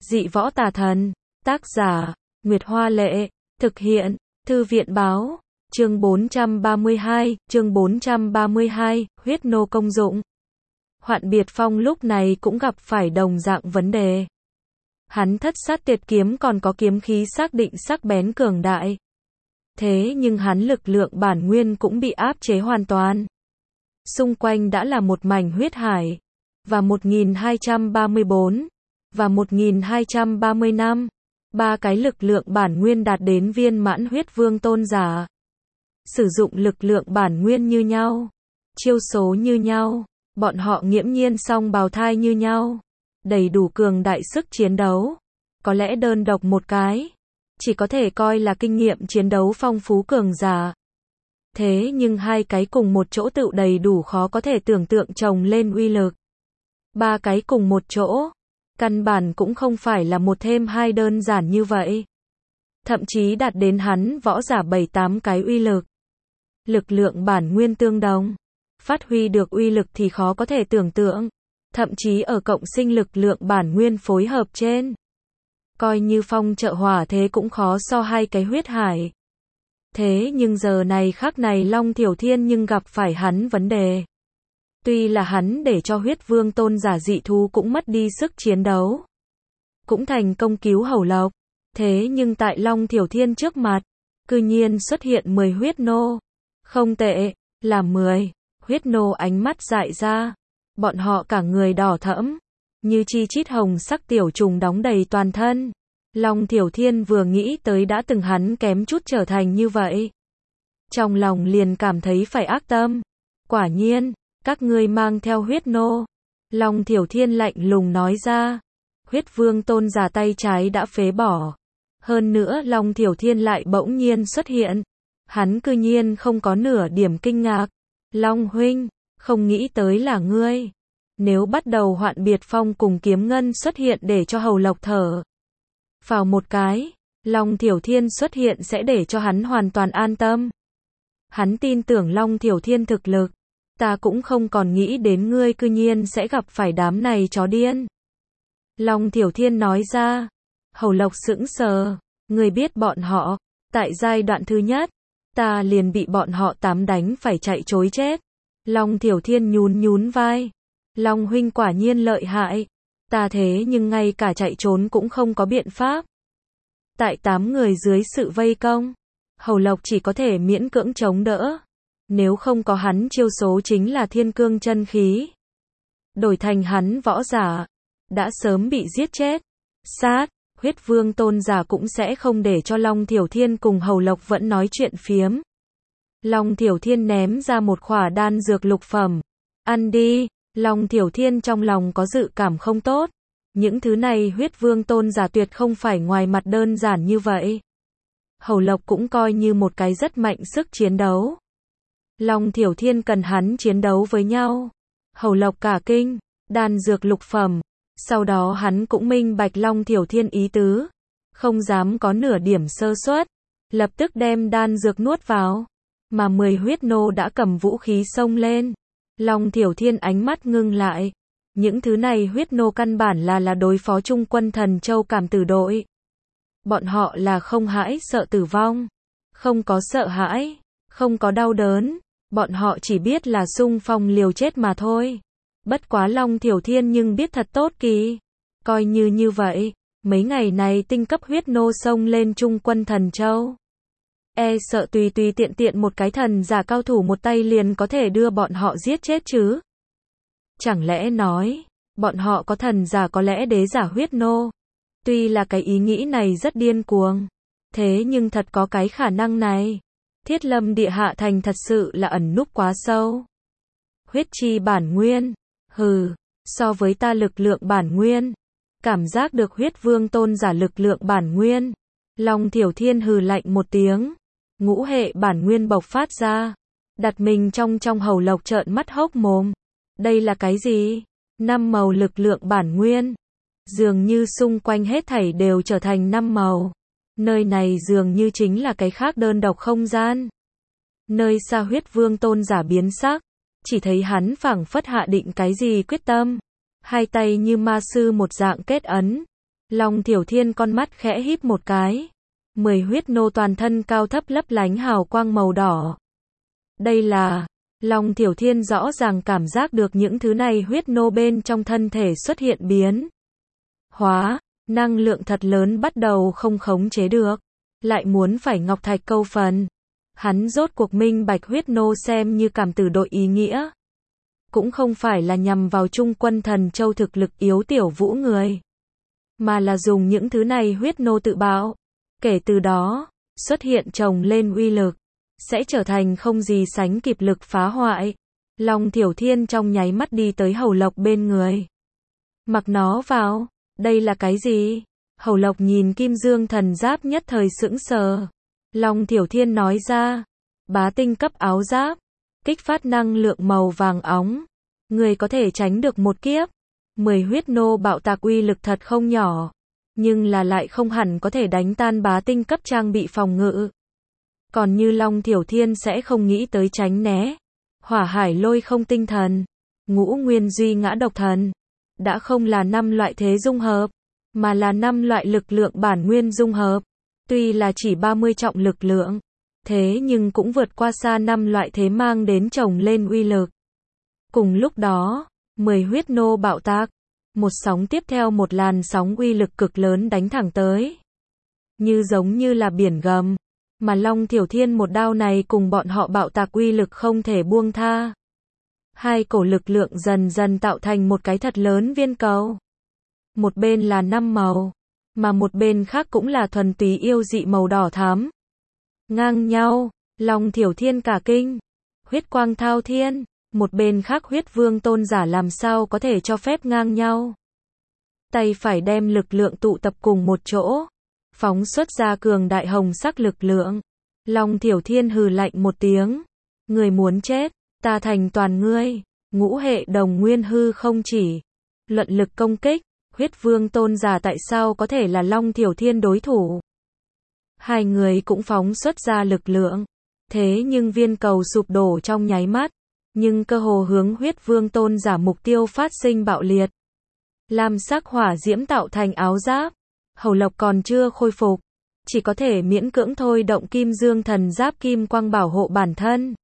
Dị võ tà thần. Tác giả, Nguyệt Hoa Lệ. Thực hiện, Thư viện Báo. Chương 432, huyết nô công dụng. Hoạn Biệt Phong lúc này cũng gặp phải đồng dạng vấn đề. Hắn thất sát tuyệt kiếm còn có kiếm khí xác định sắc bén cường đại. Thế nhưng hắn lực lượng bản nguyên cũng bị áp chế hoàn toàn. Xung quanh đã là một mảnh huyết hải. Và 1234. Và 1235. Ba cái lực lượng bản nguyên đạt đến viên mãn huyết vương tôn giả. Sử dụng lực lượng bản nguyên như nhau. Chiêu số như nhau. Bọn họ nghiễm nhiên song bào thai như nhau. Đầy đủ cường đại sức chiến đấu. Có lẽ đơn độc một cái. Chỉ có thể coi là kinh nghiệm chiến đấu phong phú cường giả. Thế nhưng hai cái cùng một chỗ tựu đầy đủ khó có thể tưởng tượng chồng lên uy lực. Ba cái cùng một chỗ. Căn bản cũng không phải là một thêm hai đơn giản như vậy. Thậm chí đạt đến hắn võ giả 7-8 cái uy lực. Lực lượng bản nguyên tương đồng. Phát huy được uy lực thì khó có thể tưởng tượng. Thậm chí ở cộng sinh lực lượng bản nguyên phối hợp trên. Coi như phong trợ hỏa thế cũng khó so hai cái huyết hải. Thế nhưng giờ này khắc này Long Thiểu Thiên nhưng gặp phải hắn vấn đề. Tuy là hắn để cho huyết vương tôn giả dị thú cũng mất đi sức chiến đấu. Cũng thành công cứu Hầu Lộc. Thế nhưng tại Long Thiểu Thiên trước mặt, cư nhiên xuất hiện 10 huyết nô. Không tệ, là 10. Huyết nô ánh mắt dại ra. Bọn họ cả người đỏ thẫm. Như chi chít hồng sắc tiểu trùng đóng đầy toàn thân. Long Thiểu Thiên vừa nghĩ tới đã từng hắn kém chút trở thành như vậy. Trong lòng liền cảm thấy phải ác tâm. Quả nhiên, các ngươi mang theo huyết nô. Long Thiểu Thiên lạnh lùng nói ra. Huyết vương tôn giả tay trái đã phế bỏ. Hơn nữa Long Thiểu Thiên lại bỗng nhiên xuất hiện. Hắn cư nhiên không có nửa điểm kinh ngạc. Long huynh, không nghĩ tới là ngươi. Nếu bắt đầu Hoạn Biệt Phong cùng Kiếm Ngân xuất hiện để cho Hầu Lộc thở vào một cái, Long Thiểu Thiên xuất hiện sẽ để cho hắn hoàn toàn an tâm. Hắn tin tưởng Long Thiểu Thiên thực lực. Ta cũng không còn nghĩ đến ngươi cư nhiên sẽ gặp phải đám này chó điên. Long Thiểu Thiên nói ra. Hầu Lộc sững sờ. Ngươi biết bọn họ, tại giai đoạn thứ nhất, ta liền bị bọn họ tám đánh phải chạy trối chết. Long Thiểu Thiên nhún vai. Long huynh quả nhiên lợi hại. Ta thế nhưng ngay cả chạy trốn cũng không có biện pháp. Tại 8 người dưới sự vây công, Hầu Lộc chỉ có thể miễn cưỡng chống đỡ. Nếu không có hắn chiêu số chính là thiên cương chân khí. Đổi thành hắn võ giả, đã sớm bị giết chết. Sát, huyết vương tôn giả cũng sẽ không để cho Long Thiểu Thiên cùng Hầu Lộc vẫn nói chuyện phiếm. Long Thiểu Thiên ném ra một khỏa đan dược lục phẩm. Ăn đi. Long Thiểu Thiên trong lòng có dự cảm không tốt. Những thứ này huyết vương tôn giả tuyệt không phải ngoài mặt đơn giản như vậy. Hầu Lộc cũng coi như một cái rất mạnh sức chiến đấu. Long Thiểu Thiên cần hắn chiến đấu với nhau. Hầu Lộc cả kinh, đan dược lục phẩm. Sau đó hắn cũng minh bạch Long Thiểu Thiên ý tứ. Không dám có nửa điểm sơ suất. Lập tức đem đan dược nuốt vào. Mà 10 huyết nô đã cầm vũ khí xông lên. Long Thiểu Thiên ánh mắt ngưng lại. Những thứ này huyết nô căn bản là đối phó Trung quân Thần Châu Cảm Tử đội. Bọn họ là không hãi sợ tử vong. Không có sợ hãi. Không có đau đớn. Bọn họ chỉ biết là xung phong liều chết mà thôi. Bất quá Long Thiểu Thiên nhưng biết thật tốt kỳ. Coi như vậy, mấy ngày này tinh cấp huyết nô xông lên Trung quân Thần Châu. E sợ tùy tiện một cái thần giả cao thủ một tay liền có thể đưa bọn họ giết chết chứ. Chẳng lẽ nói, bọn họ có thần giả có lẽ đế giả huyết nô. Tuy là cái ý nghĩ này rất điên cuồng. Thế nhưng thật có cái khả năng này. Thiết Lâm Địa Hạ Thành thật sự là ẩn núp quá sâu. Huyết chi bản nguyên. Hừ, so với ta lực lượng bản nguyên. Cảm giác được huyết vương tôn giả lực lượng bản nguyên. Long Thiểu Thiên hừ lạnh một tiếng. Ngũ hệ bản nguyên bộc phát ra. Đặt mình trong Hầu Lộc trợn mắt hốc mồm. Đây là cái gì? 5 màu lực lượng bản nguyên. Dường như xung quanh hết thảy đều trở thành 5 màu. Nơi này dường như chính là cái khác đơn độc không gian. Nơi xa huyết vương tôn giả biến sắc. Chỉ thấy hắn phảng phất hạ định cái gì quyết tâm. Hai tay như ma sư một dạng kết ấn. Long Thiểu Thiên con mắt khẽ híp một cái. 10 huyết nô toàn thân cao thấp lấp lánh hào quang màu đỏ. Đây là... Long Thiểu Thiên rõ ràng cảm giác được những thứ này huyết nô bên trong thân thể xuất hiện biến hóa, năng lượng thật lớn bắt đầu không khống chế được, lại muốn phải ngọc thạch câu phần. Hắn rốt cuộc minh bạch huyết nô xem như cảm tử đội ý nghĩa. Cũng không phải là nhằm vào trung quân thần châu thực lực yếu tiểu vũ người, mà là dùng những thứ này huyết nô tự bạo. Kể từ đó, xuất hiện chồng lên uy lực, sẽ trở thành không gì sánh kịp lực phá hoại. Long Thiểu Thiên trong nháy mắt đi tới Hầu Lộc bên người. Mặc nó vào, đây là cái gì? Hầu Lộc nhìn kim dương thần giáp nhất thời sững sờ. Long Thiểu Thiên nói ra, bá tinh cấp áo giáp, kích phát năng lượng màu vàng óng. Người có thể tránh được một kiếp. 10 huyết nô bạo tạc uy lực thật không nhỏ, nhưng là lại không hẳn có thể đánh tan bá tinh cấp trang bị phòng ngự. Còn như Long Thiểu Thiên sẽ không nghĩ tới tránh né. Hỏa hải lôi không tinh thần, ngũ nguyên duy ngã độc thần, đã không là 5 loại thế dung hợp, mà là 5 loại lực lượng bản nguyên dung hợp. Tuy là chỉ 30 trọng lực lượng, thế nhưng cũng vượt qua xa 5 loại thế mang đến chồng lên uy lực. Cùng lúc đó, 10 huyết nô bạo tạc, một sóng tiếp theo một làn sóng uy lực cực lớn đánh thẳng tới. Như giống như là biển gầm, mà Long Thiểu Thiên một đao này cùng bọn họ bạo tạc uy lực không thể buông tha. Hai cổ lực lượng dần dần tạo thành một cái thật lớn viên cầu. Một bên là 5 màu, mà một bên khác cũng là thuần túy yêu dị màu đỏ thắm. Ngang nhau, Long Thiểu Thiên cả kinh. Huyết quang thao thiên, một bên khác huyết vương tôn giả làm sao có thể cho phép ngang nhau. Tay phải đem lực lượng tụ tập cùng một chỗ, phóng xuất ra cường đại hồng sắc lực lượng. Long Thiểu Thiên hừ lạnh một tiếng. Người muốn chết, ta thành toàn ngươi. Ngũ hệ đồng nguyên hư không chỉ. Luận lực công kích, huyết vương tôn giả tại sao có thể là Long Thiểu Thiên đối thủ. Hai người cũng phóng xuất ra lực lượng. Thế nhưng viên cầu sụp đổ trong nháy mắt. Nhưng cơ hồ hướng huyết vương tôn giả mục tiêu phát sinh bạo liệt. Lam sắc hỏa diễm tạo thành áo giáp. Hầu Lộc còn chưa khôi phục, chỉ có thể miễn cưỡng thôi động kim dương thần giáp kim quang bảo hộ bản thân.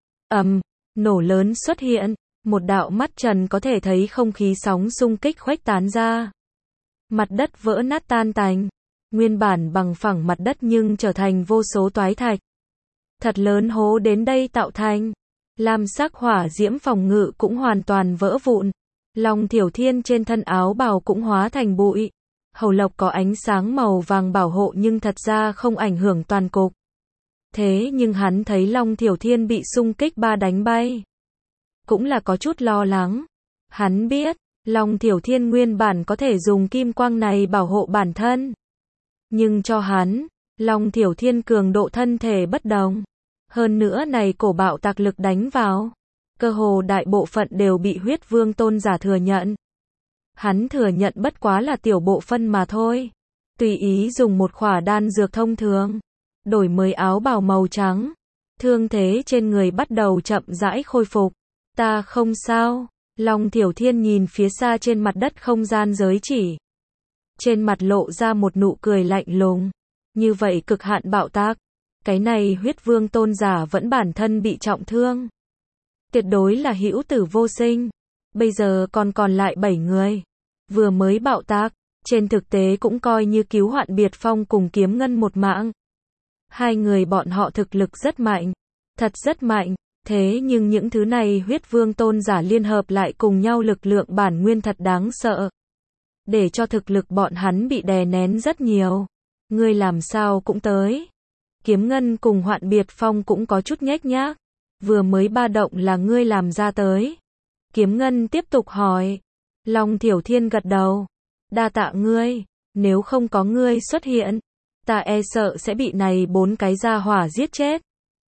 Nổ lớn xuất hiện, một đạo mắt trần có thể thấy không khí sóng xung kích khuếch tán ra. Mặt đất vỡ nát tan tành, nguyên bản bằng phẳng mặt đất nhưng trở thành vô số toái thạch. Thật lớn hố đến đây tạo thành. Lam sắc hỏa diễm phòng ngự cũng hoàn toàn vỡ vụn. Long Thiểu Thiên trên thân áo bào cũng hóa thành bụi. Hầu Lộc có ánh sáng màu vàng bảo hộ nhưng thật ra không ảnh hưởng toàn cục. Thế nhưng hắn thấy Long Thiểu Thiên bị xung kích ba đánh bay, cũng là có chút lo lắng. Hắn biết, Long Thiểu Thiên nguyên bản có thể dùng kim quang này bảo hộ bản thân. Nhưng cho hắn, Long Thiểu Thiên cường độ thân thể bất đồng. Hơn nữa này cổ bạo tạc lực đánh vào, cơ hồ đại bộ phận đều bị huyết vương tôn giả thừa nhận. Hắn thừa nhận bất quá là tiểu bộ phân mà thôi. Tùy ý dùng một khỏa đan dược thông thường, đổi mới áo bào màu trắng. Thương thế trên người bắt đầu chậm rãi khôi phục. Ta không sao. Long Thiểu Thiên nhìn phía xa trên mặt đất không gian giới chỉ. Trên mặt lộ ra một nụ cười lạnh lùng. Như vậy cực hạn bạo tạc. Cái này huyết vương tôn giả vẫn bản thân bị trọng thương. Tuyệt đối là hữu tử vô sinh. Bây giờ còn lại 7 người. Vừa mới bạo tạc, trên thực tế cũng coi như cứu hoạn Biệt Phong cùng Kiếm Ngân một mạng. Hai người bọn họ thực lực rất mạnh, thật rất mạnh, thế nhưng những thứ này huyết vương tôn giả liên hợp lại cùng nhau lực lượng bản nguyên thật đáng sợ. Để cho thực lực bọn hắn bị đè nén rất nhiều. Ngươi làm sao cũng tới. Kiếm Ngân cùng hoạn Biệt Phong cũng có chút nhếch nhác. Vừa mới ba động là ngươi làm ra tới. Kiếm Ngân tiếp tục hỏi. Long Thiểu Thiên gật đầu. Đa tạ ngươi, nếu không có ngươi xuất hiện, ta e sợ sẽ bị này 4 cái gia hỏa giết chết.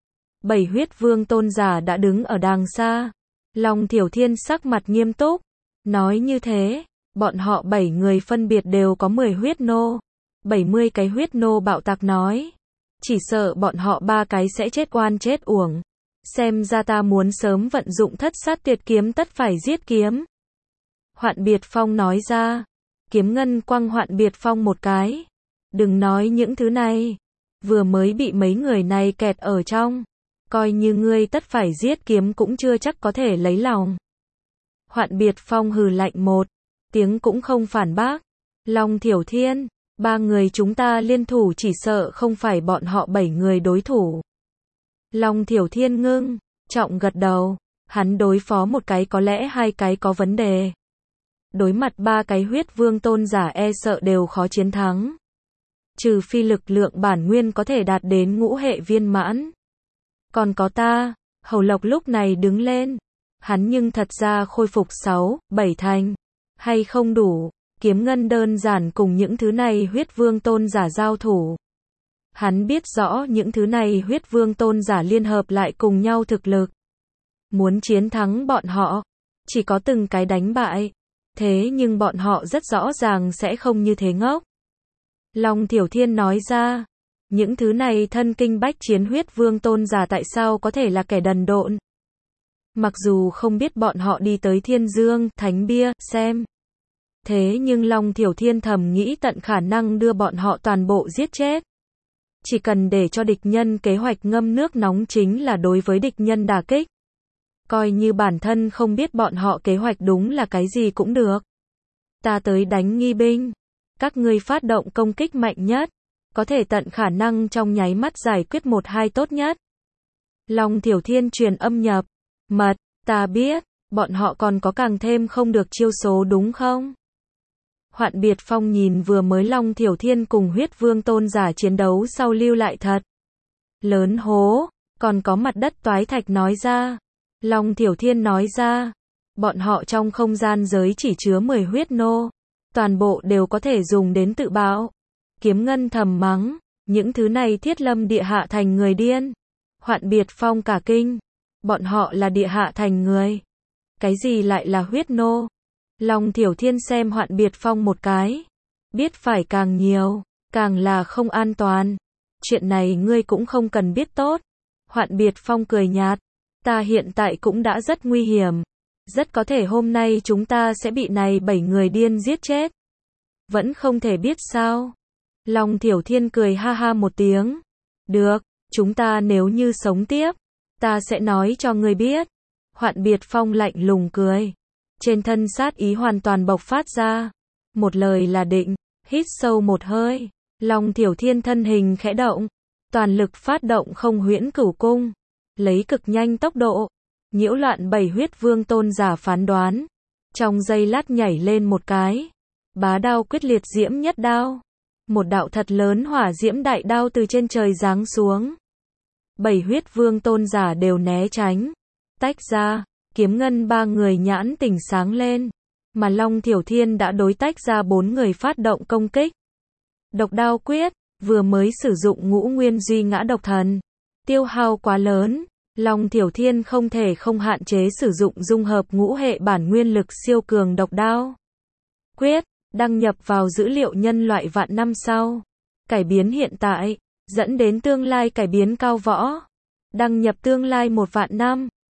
7 huyết vương tôn giả đã đứng ở đàng xa. Long Thiểu Thiên sắc mặt nghiêm túc. Nói như thế, bọn họ 7 người phân biệt đều có 10 huyết nô. 70 cái huyết nô bạo tạc nói. Chỉ sợ bọn họ 3 cái sẽ chết oan chết uổng. Xem ra ta muốn sớm vận dụng thất sát tuyệt kiếm tất phải giết kiếm. Hoạn Biệt Phong nói ra. Kiếm ngân quăng Hoạn Biệt Phong một cái. Đừng nói những thứ này. Vừa mới bị mấy người này kẹt ở trong. Coi như ngươi tất phải giết kiếm cũng chưa chắc có thể lấy lòng. Hoạn Biệt Phong hừ lạnh một tiếng cũng không phản bác. Long Thiểu Thiên, 3 người chúng ta liên thủ chỉ sợ không phải bọn họ 7 người đối thủ. Long Thiểu Thiên ngưng trọng gật đầu. Hắn đối phó một cái có lẽ 2 cái có vấn đề. Đối mặt 3 cái huyết vương tôn giả e sợ đều khó chiến thắng. Trừ phi lực lượng bản nguyên có thể đạt đến ngũ hệ viên mãn. Còn có ta, Hầu Lộc lúc này đứng lên. Hắn nhưng thật ra khôi phục 6, 7 thành. Hay không đủ, Kiếm ngân đơn giản cùng những thứ này huyết vương tôn giả giao thủ. Hắn biết rõ những thứ này huyết vương tôn giả liên hợp lại cùng nhau thực lực. Muốn chiến thắng bọn họ, chỉ có từng cái đánh bại. Thế nhưng bọn họ rất rõ ràng sẽ không như thế ngốc. Long Thiểu Thiên nói ra, những thứ này thân kinh bách chiến huyết vương tôn giả tại sao có thể là kẻ đần độn. Mặc dù không biết bọn họ đi tới Thiên Dương, Thánh Bia, xem. Thế nhưng Long Thiểu Thiên thầm nghĩ tận khả năng đưa bọn họ toàn bộ giết chết. Chỉ cần để cho địch nhân kế hoạch ngâm nước nóng chính là đối với địch nhân đả kích. Coi như bản thân không biết bọn họ kế hoạch đúng là cái gì cũng được. Ta tới đánh nghi binh. Các ngươi phát động công kích mạnh nhất. Có thể tận khả năng trong nháy mắt giải quyết 1-2 tốt nhất. Long Thiểu Thiên truyền âm nhập. Mật, ta biết, bọn họ còn có càng thêm không được chiêu số đúng không? Hoạn Biệt Phong nhìn vừa mới Long Thiểu Thiên cùng huyết vương tôn giả chiến đấu sau lưu lại thật lớn hố, còn có mặt đất toái thạch nói ra. Long Thiểu Thiên nói ra, bọn họ trong không gian giới chỉ chứa 10 huyết nô, toàn bộ đều có thể dùng đến tự bạo. Kiếm ngân thầm mắng, những thứ này thiết lâm địa hạ thành người điên. Hoạn Biệt Phong cả kinh, bọn họ là địa hạ thành người. Cái gì lại là huyết nô? Long Thiểu Thiên xem Hoạn Biệt Phong một cái. Biết phải càng nhiều, càng là không an toàn. Chuyện này ngươi cũng không cần biết tốt. Hoạn Biệt Phong cười nhạt. Ta hiện tại cũng đã rất nguy hiểm. Rất có thể hôm nay chúng ta sẽ bị này 7 người điên giết chết. Vẫn không thể biết sao. Long Thiểu Thiên cười ha ha một tiếng. Được, chúng ta nếu như sống tiếp, ta sẽ nói cho ngươi biết. Hoạn Biệt Phong lạnh lùng cười. Trên thân sát ý hoàn toàn bộc phát ra. Một lời là định, hít sâu một hơi. Long Thiểu Thiên thân hình khẽ động. Toàn lực phát động không huyễn cửu cung. Lấy cực nhanh tốc độ. Nhiễu loạn 7 huyết vương tôn giả phán đoán. Trong giây lát nhảy lên một cái. Bá đao quyết liệt diễm nhất đao. Một đạo thật lớn hỏa diễm đại đao từ trên trời giáng xuống. 7 huyết vương tôn giả đều né tránh. Tách ra. Kiếm ngân 3 người nhãn tỉnh sáng lên. Mà Long Thiểu Thiên đã đối tách ra 4 người phát động công kích. Độc đao quyết. Vừa mới sử dụng ngũ nguyên duy ngã độc thần. Tiêu hao quá lớn. Long Thiểu Thiên không thể không hạn chế sử dụng dung hợp ngũ hệ bản nguyên lực siêu cường độc đao quyết, đăng nhập vào dữ liệu nhân loại vạn năm sau. Cải biến hiện tại, dẫn đến tương lai cải biến cao võ. Đăng nhập tương lai 1 vạn năm.